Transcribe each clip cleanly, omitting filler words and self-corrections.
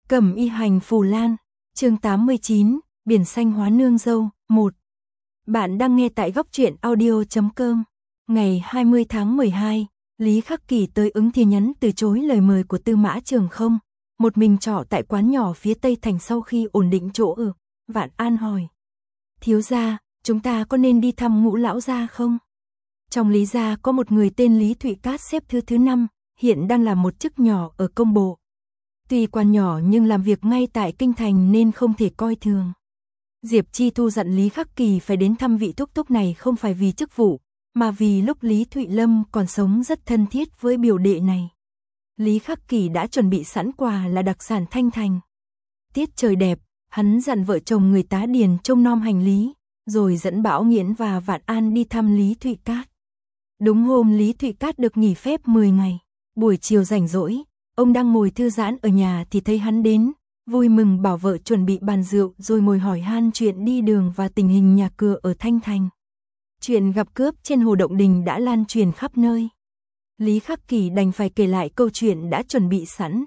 Cẩm y hành phù lan, chương 89, biển xanh hóa nương dâu, 1. Bạn đang nghe tại góc truyện audio.com. Ngày 20 tháng 12, Lý Khắc Kỳ tới Ứng Thiên nhắn từ chối lời mời của Tư Mã Trường Không, một mình trọ tại quán nhỏ phía Tây Thành sau khi ổn định chỗ ở. Vạn An hỏi: thiếu gia, chúng ta có nên đi thăm Ngũ lão gia không? Trong Lý gia có một người tên Lý Thụy Cát xếp thứ 5, hiện đang làm một chức nhỏ ở công bộ. Tuy quan nhỏ nhưng làm việc ngay tại kinh thành nên không thể coi thường. Diệp Chi Thu dặn Lý Khắc Kỳ phải đến thăm vị thúc thúc này không phải vì chức vụ, mà vì lúc Lý Thụy Lâm còn sống rất thân thiết với biểu đệ này. Lý Khắc Kỳ đã chuẩn bị sẵn quà là đặc sản Thanh Thành. Tiết trời đẹp, hắn dặn vợ chồng người tá điền trông nom hành lý, rồi dẫn Bảo Nghiễn và Vạn An đi thăm Lý Thụy Cát. Đúng hôm Lý Thụy Cát được nghỉ phép 10 ngày, buổi chiều rảnh rỗi, ông đang ngồi thư giãn ở nhà thì thấy hắn đến, vui mừng bảo vợ chuẩn bị bàn rượu rồi ngồi hỏi han chuyện đi đường và tình hình nhà cửa ở Thanh Thành. Chuyện gặp cướp trên Hồ Động Đình đã lan truyền khắp nơi. Lý Khắc Kỳ đành phải kể lại câu chuyện đã chuẩn bị sẵn.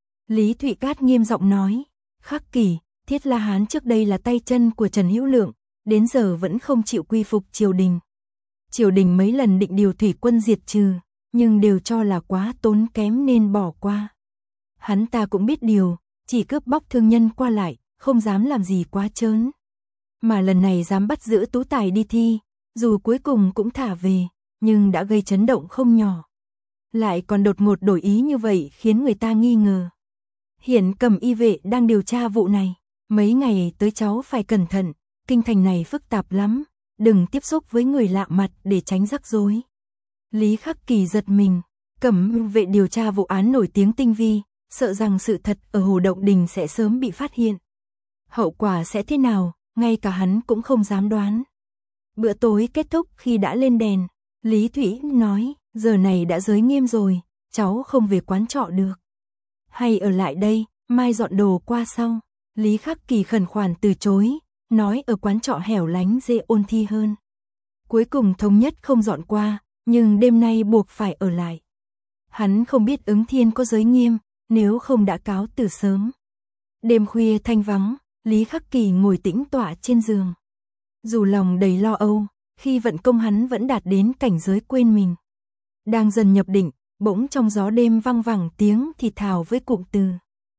Lý Thụy Cát nghiêm giọng nói: Khắc Kỳ, Thiết La Hán trước đây là tay chân của Trần Hữu Lượng, đến giờ vẫn không chịu quy phục triều đình. Triều đình mấy lần định điều thủy quân diệt trừ, nhưng đều cho là quá tốn kém nên bỏ qua. Hắn ta cũng biết điều, chỉ cướp bóc thương nhân qua lại, không dám làm gì quá trớn. Mà lần này dám bắt giữ Tú Tài đi thi, dù cuối cùng cũng thả về, nhưng đã gây chấn động không nhỏ. Lại còn đột ngột đổi ý như vậy khiến người ta nghi ngờ. Hiện Cẩm y vệ đang điều tra vụ này, mấy ngày tới cháu phải cẩn thận, kinh thành này phức tạp lắm, đừng tiếp xúc với người lạ mặt để tránh rắc rối. Lý Khắc Kỳ giật mình, Cẩm vệ điều tra vụ án nổi tiếng tinh vi, sợ rằng sự thật ở Hồ Động Đình sẽ sớm bị phát hiện. Hậu quả sẽ thế nào, ngay cả hắn cũng không dám đoán. Bữa tối kết thúc khi đã lên đèn, Lý Thủy nói: giờ này đã giới nghiêm rồi, cháu không về quán trọ được. Hay ở lại đây, mai dọn đồ qua sau. Lý Khắc Kỳ khẩn khoản từ chối, nói ở quán trọ hẻo lánh dễ ôn thi hơn. Cuối cùng thống nhất không dọn qua, nhưng đêm nay buộc phải ở lại. Hắn không biết Ứng Thiên có giới nghiêm, nếu không đã cáo từ sớm. Đêm khuya thanh vắng, Lý Khắc Kỳ ngồi tĩnh tọa trên giường. Dù lòng đầy lo âu, khi vận công hắn vẫn đạt đến cảnh giới quên mình. Đang dần nhập định, bỗng trong gió đêm vang vẳng tiếng thì thào với cụm từ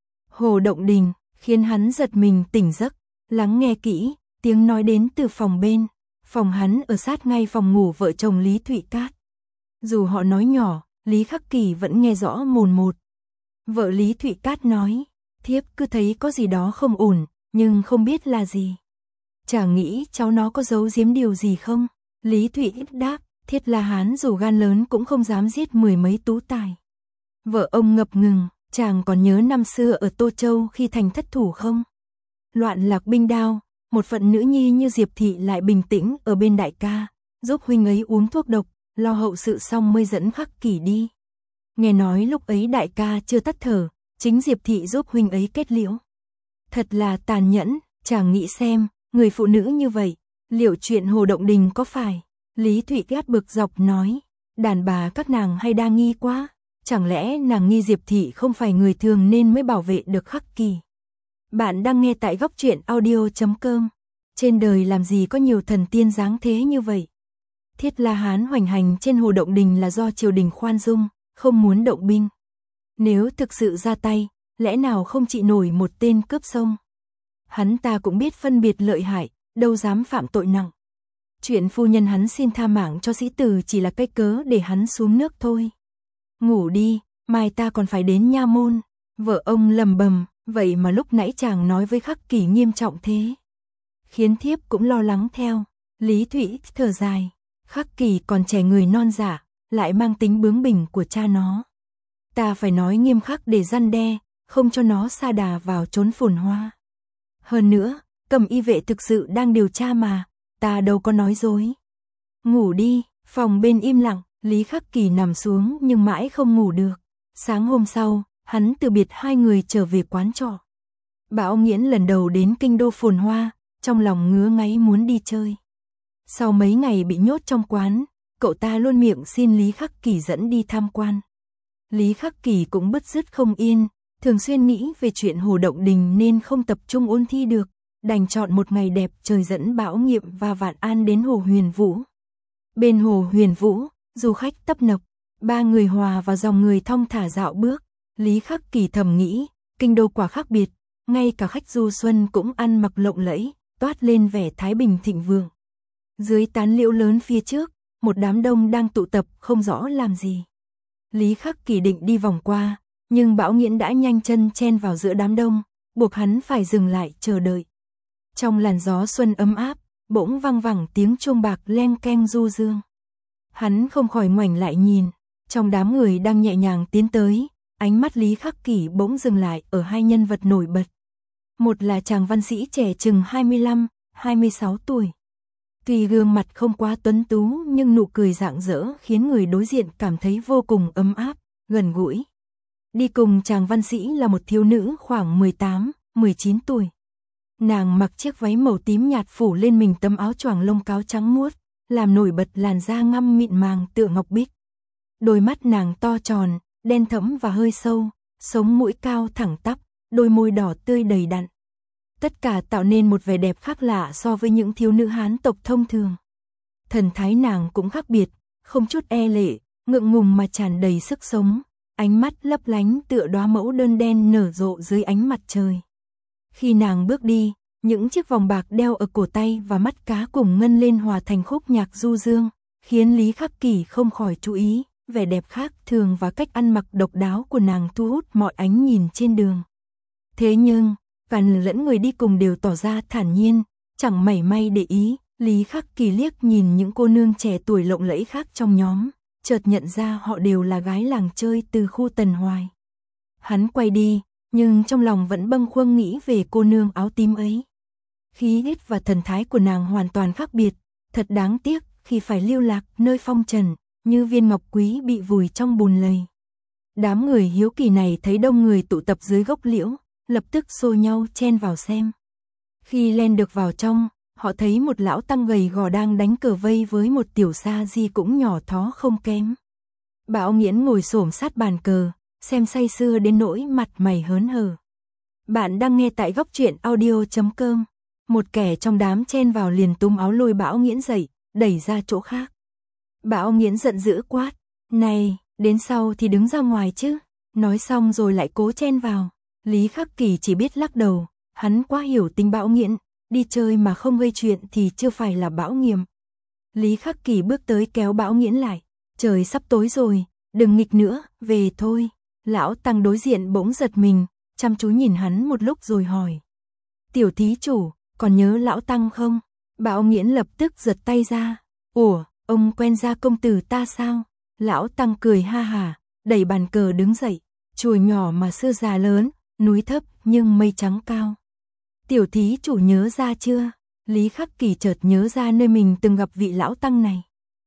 Hồ Động Đình, khiến hắn giật mình tỉnh giấc, lắng nghe kỹ, tiếng nói đến từ phòng bên. Phòng hắn ở sát ngay phòng ngủ vợ chồng Lý Thụy Cát. Dù họ nói nhỏ, Lý Khắc Kỳ vẫn nghe rõ mồn một. Vợ Lý Thụy Cát nói: thiếp cứ thấy có gì đó không ổn, nhưng không biết là gì. Chả nghĩ cháu nó có giấu giếm điều gì không? Lý Thụy đáp: Thiết La Hán dù gan lớn cũng không dám giết 10 mấy tú tài. Vợ ông ngập ngừng: chàng còn nhớ năm xưa ở Tô Châu khi thành thất thủ không? Loạn lạc binh đao, một phận nữ nhi như Diệp Thị lại bình tĩnh ở bên đại ca, giúp huynh ấy uống thuốc độc, lo hậu sự xong mới dẫn Khắc Kỳ đi. Nghe nói lúc ấy đại ca chưa tắt thở, chính Diệp Thị giúp huynh ấy kết liễu. Thật là tàn nhẫn, chàng nghĩ xem, người phụ nữ như vậy, liệu chuyện Hồ Động Đình có phải? Lý Thụy Cát bực dọc nói: đàn bà các nàng hay đa nghi quá, chẳng lẽ nàng nghi Diệp Thị không phải người thường nên mới bảo vệ được Khắc Kỳ. Bạn đang nghe tại góc truyện audio.com. Trên đời làm gì có nhiều thần tiên dáng thế như vậy. Thiết La Hán hoành hành trên Hồ Động Đình là do triều đình khoan dung, không muốn động binh. Nếu thực sự ra tay, lẽ nào không trị nổi một tên cướp sông. Hắn ta cũng biết phân biệt lợi hại, đâu dám phạm tội nặng. Chuyện phu nhân hắn xin tha mạng cho sĩ tử chỉ là cái cớ để hắn xuống nước thôi. Ngủ đi, mai ta còn phải đến nha môn. Vợ ông lầm bầm: vậy mà lúc nãy chàng nói với Khắc Kỳ nghiêm trọng thế, khiến thiếp cũng lo lắng theo. Lý Thụy thở dài: Khắc Kỳ còn trẻ người non dạ, lại mang tính bướng bỉnh của cha nó. Ta phải nói nghiêm khắc để răn đe, không cho nó sa đà vào chốn phồn hoa. Hơn nữa, Cẩm y vệ thực sự đang điều tra mà, ta đâu có nói dối. Ngủ đi. Phòng bên im lặng, Lý Khắc Kỳ nằm xuống nhưng mãi không ngủ được. Sáng hôm sau, hắn từ biệt hai người trở về quán trọ. Bảo Nghiễn lần đầu đến kinh đô phồn hoa, trong lòng ngứa ngáy muốn đi chơi. Sau mấy ngày bị nhốt trong quán, cậu ta luôn miệng xin Lý Khắc Kỳ dẫn đi tham quan. Lý Khắc Kỳ cũng bứt rứt không yên, Thường xuyên nghĩ về chuyện Hồ Động Đình nên không tập trung ôn thi được, đành chọn một ngày đẹp trời dẫn Bảo Nghiệm và Vạn An đến Hồ Huyền Vũ. Bên Hồ Huyền Vũ, du khách tấp nập, ba người hòa vào dòng người thong thả dạo bước. Lý Khắc Kỳ thầm nghĩ, kinh đô quả khác biệt, ngay cả khách du xuân cũng ăn mặc lộng lẫy, toát lên vẻ thái bình thịnh vượng. Dưới tán liễu lớn phía trước, một đám đông đang tụ tập không rõ làm gì. Lý Khắc Kỳ định đi vòng qua, nhưng Bảo Nghiễn đã nhanh chân chen vào giữa đám đông, buộc hắn phải dừng lại chờ đợi. Trong làn gió xuân ấm áp, bỗng vang vẳng tiếng chuông bạc leng keng du dương. Hắn không khỏi ngoảnh lại nhìn, trong đám người đang nhẹ nhàng tiến tới, ánh mắt Lý Khắc Kỳ bỗng dừng lại ở hai nhân vật nổi bật. Một là chàng văn sĩ trẻ chừng 25, 26 tuổi. Tuy gương mặt không quá tuấn tú nhưng nụ cười rạng rỡ khiến người đối diện cảm thấy vô cùng ấm áp, gần gũi. Đi cùng chàng văn sĩ là một thiếu nữ khoảng 18, 19 tuổi. Nàng mặc chiếc váy màu tím nhạt phủ lên mình tấm áo choàng lông cáo trắng muốt, làm nổi bật làn da ngăm mịn màng tựa ngọc bích. Đôi mắt nàng to tròn, đen thẫm và hơi sâu, sống mũi cao thẳng tắp, đôi môi đỏ tươi đầy đặn. Tất cả tạo nên một vẻ đẹp khác lạ so với những thiếu nữ Hán tộc thông thường. Thần thái nàng cũng khác biệt, không chút e lệ, ngượng ngùng mà tràn đầy sức sống, ánh mắt lấp lánh tựa đóa mẫu đơn đen nở rộ dưới ánh mặt trời. Khi nàng bước đi, những chiếc vòng bạc đeo ở cổ tay và mắt cá cùng ngân lên hòa thành khúc nhạc du dương, khiến Lý Khắc Kỳ không khỏi chú ý, vẻ đẹp khác thường và cách ăn mặc độc đáo của nàng thu hút mọi ánh nhìn trên đường. Thế nhưng, cả lẫn người đi cùng đều tỏ ra thản nhiên, chẳng mảy may để ý. Lý Khắc Kỳ liếc nhìn những cô nương trẻ tuổi lộng lẫy khác trong nhóm, chợt nhận ra họ đều là gái làng chơi từ khu Tần Hoài. Hắn quay đi, nhưng trong lòng vẫn bâng khuâng nghĩ về cô nương áo tím ấy. Khí chất và thần thái của nàng hoàn toàn khác biệt, thật đáng tiếc khi phải lưu lạc nơi phong trần, như viên ngọc quý bị vùi trong bùn lầy. Đám người hiếu kỳ này thấy đông người tụ tập dưới gốc liễu, lập tức xô nhau chen vào xem. Khi len được vào trong, họ thấy một lão tăng gầy gò đang đánh cờ vây với một tiểu sa di cũng nhỏ thó không kém. Bảo Nghiễn ngồi xổm sát bàn cờ, xem say sưa đến nỗi mặt mày hớn hở. Bạn đang nghe tại góc truyện audio.com. Một kẻ trong đám chen vào liền túm áo lôi Bảo Nghiễn dậy, đẩy ra chỗ khác. Bảo Nghiễn giận dữ quát, này, đến sau thì đứng ra ngoài chứ. Nói xong rồi lại cố chen vào. Lý Khắc Kỳ chỉ biết lắc đầu, hắn quá hiểu tính Bảo Nghiễn, đi chơi mà không gây chuyện thì chưa phải là Bảo Nghiệm. Lý Khắc Kỳ bước tới kéo Bảo Nghiễn lại, trời sắp tối rồi, đừng nghịch nữa, về thôi. Lão tăng đối diện bỗng giật mình, chăm chú nhìn hắn một lúc rồi hỏi. Tiểu thí chủ, còn nhớ lão tăng không? Bảo Nghiễn lập tức giật tay ra. Ủa, ông quen Gia công tử ta sao? Lão tăng cười ha hả, đẩy bàn cờ đứng dậy. Chùa nhỏ mà xưa già lớn, núi thấp nhưng mây trắng cao. Tiểu thí chủ nhớ ra chưa? Lý Khắc Kỳ chợt nhớ ra nơi mình từng gặp vị lão tăng này.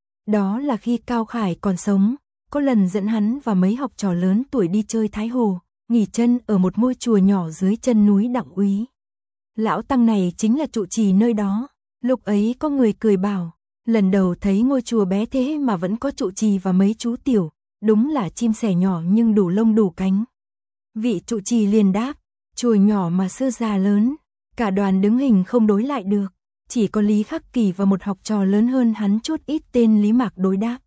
Đó là khi Cao Khải còn sống, có lần dẫn hắn và mấy học trò lớn tuổi đi chơi Thái Hồ, nghỉ chân ở một ngôi chùa nhỏ dưới chân núi Đặng Úy. Lão tăng này chính là trụ trì nơi đó. Lúc ấy có người cười bảo, lần đầu thấy ngôi chùa bé thế mà vẫn có trụ trì và mấy chú tiểu, đúng là chim sẻ nhỏ nhưng đủ lông đủ cánh. Vị trụ trì liền đáp, chùa nhỏ mà xưa già lớn. Cả đoàn đứng hình không đối lại được, chỉ có Lý Khắc Kỳ và một học trò lớn hơn hắn chút ít tên Lý Mạc đối đáp.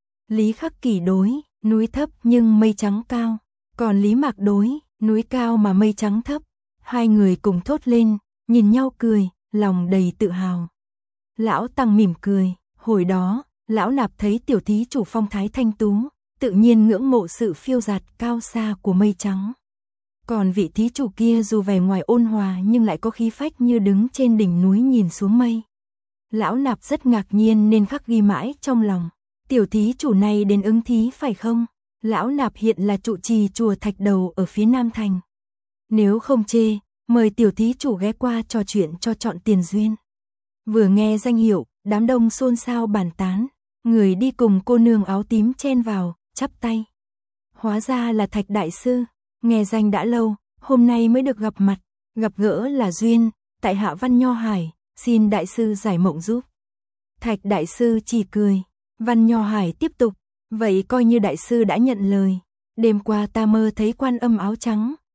Lý Khắc Kỳ đối, núi thấp nhưng mây trắng cao, còn Lý Mạc đối, núi cao mà mây trắng thấp. Hai người cùng thốt lên, nhìn nhau cười, lòng đầy tự hào. Lão tăng mỉm cười, hồi đó, lão nạp thấy tiểu thí chủ phong thái thanh tú, tự nhiên ngưỡng mộ sự phiêu dạt cao xa của mây trắng. Còn vị thí chủ kia dù vẻ ngoài ôn hòa nhưng lại có khí phách như đứng trên đỉnh núi nhìn xuống mây. Lão nạp rất ngạc nhiên nên khắc ghi mãi trong lòng. Tiểu thí chủ này đến ứng thí phải không? Lão nạp hiện là trụ trì chùa Thạch Đầu ở phía Nam Thành. Nếu không chê, mời tiểu thí chủ ghé qua trò chuyện cho chọn tiền duyên. Vừa nghe danh hiệu, đám đông xôn xao bàn tán. Người đi cùng cô nương áo tím chen vào, chắp tay. Hóa ra là Thạch đại sư. Nghe danh đã lâu, hôm nay mới được gặp mặt, gặp gỡ là duyên, tại hạ Văn Nho Hải, xin đại sư giải mộng giúp. Thạch đại sư chỉ cười, Văn Nho Hải tiếp tục, vậy coi như đại sư đã nhận lời. Đêm qua ta mơ thấy Quan Âm áo trắng,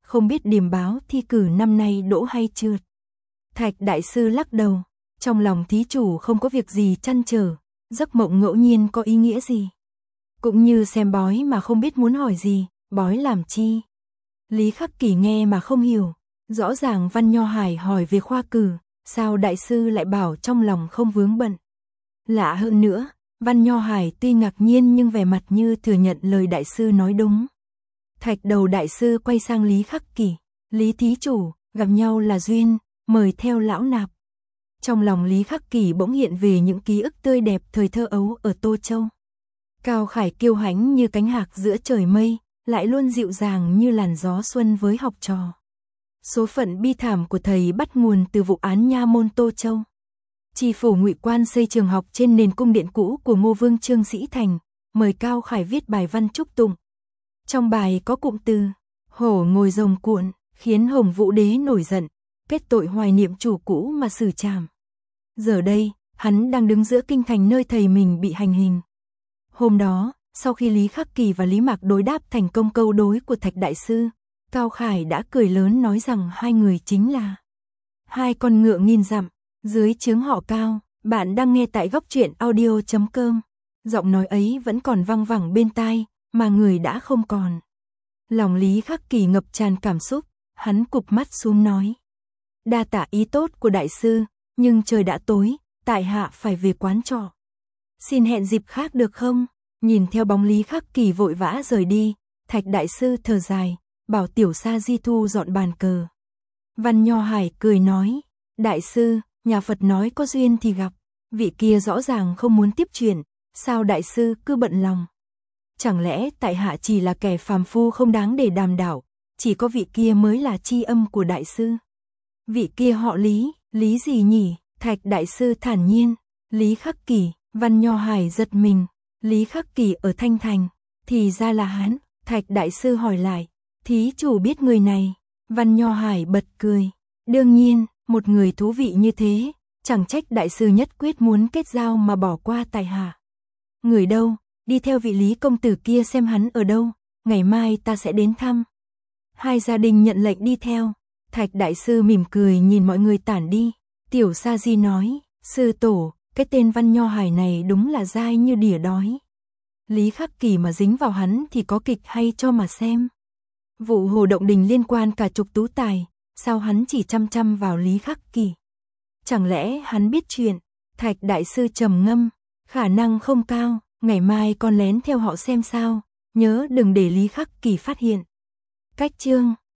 không biết điềm báo thi cử năm nay đỗ hay trượt. Thạch đại sư lắc đầu, trong lòng thí chủ không có việc gì trăn trở, giấc mộng ngẫu nhiên có ý nghĩa gì? Cũng như xem bói mà không biết muốn hỏi gì, bói làm chi? Lý Khắc Kỳ nghe mà không hiểu, rõ ràng Văn Nho Hải hỏi về khoa cử, sao đại sư lại bảo trong lòng không vướng bận? Lạ hơn nữa, Văn Nho Hải tuy ngạc nhiên nhưng vẻ mặt như thừa nhận lời đại sư nói đúng. Thạch đầu đại sư quay sang Lý Khắc Kỳ, Lý thí chủ, gặp nhau là duyên, mời theo lão nạp. Trong lòng Lý Khắc Kỳ bỗng hiện về những ký ức tươi đẹp thời thơ ấu ở Tô Châu. Cao Khải kiêu hãnh như cánh hạc giữa trời mây, lại luôn dịu dàng như làn gió xuân với học trò. Số phận bi thảm của thầy bắt nguồn từ vụ án nha môn Tô Châu. Tri phủ Ngụy Quan xây trường học trên nền cung điện cũ của Ngô Vương Trương Sĩ Thành, mời Cao Khải viết bài văn chúc tụng. Trong bài có cụm từ hổ ngồi rồng cuộn, khiến Hồng Vũ Đế nổi giận, kết tội hoài niệm chủ cũ mà xử trảm. Giờ đây, hắn đang đứng giữa kinh thành nơi thầy mình bị hành hình. Hôm đó, sau khi Lý Khắc Kỳ và Lý Mạc đối đáp thành công câu đối của Thạch đại sư, Cao Khải đã cười lớn nói rằng hai người chính là hai con ngựa nghìn dặm, dưới trướng họ Cao. Bạn đang nghe tại góc truyện audio.com. Giọng nói ấy vẫn còn văng vẳng bên tai, mà người đã không còn. Lòng Lý Khắc Kỳ ngập tràn cảm xúc, hắn cụp mắt xuống nói: đa tạ ý tốt của đại sư, nhưng trời đã tối, tại hạ phải về quán trọ. Xin hẹn dịp khác được không? Nhìn theo bóng Lý Khắc Kỳ vội vã rời đi, Thạch đại sư thở dài, bảo Tiểu Sa Di thu dọn bàn cờ. Văn Nho Hải cười nói: đại sư, nhà Phật nói có duyên thì gặp, vị kia rõ ràng không muốn tiếp chuyện, sao đại sư cứ bận lòng? Chẳng lẽ tại hạ chỉ là kẻ phàm phu không đáng để đàm đạo, chỉ có vị kia mới là tri âm của đại sư? Vị kia họ Lý, Lý gì nhỉ? Thạch đại sư thản nhiên. Lý Khắc Kỳ. Văn Nho Hải giật mình. Lý Khắc Kỳ ở Thanh Thành, thì ra là hắn. Thạch đại sư hỏi lại, thí chủ biết người này? Văn Nho Hải bật cười. Đương nhiên, một người thú vị như thế, chẳng trách đại sư nhất quyết muốn kết giao mà bỏ qua tại hạ. Người đâu? Đi theo vị Lý công tử kia xem hắn ở đâu, ngày mai ta sẽ đến thăm. Hai gia đình nhận lệnh đi theo. Thạch đại sư mỉm cười nhìn mọi người tản đi. Tiểu Sa Di nói, sư tổ, cái tên Văn Nho Hải này đúng là dai như đỉa đói. Lý Khắc Kỳ mà dính vào hắn thì có kịch hay cho mà xem. Vụ Hồ Động Đình liên quan cả chục tú tài, sao hắn chỉ chăm chăm vào Lý Khắc Kỳ? Chẳng lẽ hắn biết chuyện? Thạch đại sư trầm ngâm, khả năng không cao, ngày mai con lén theo họ xem sao, nhớ đừng để Lý Khắc Kỳ phát hiện. Cách chương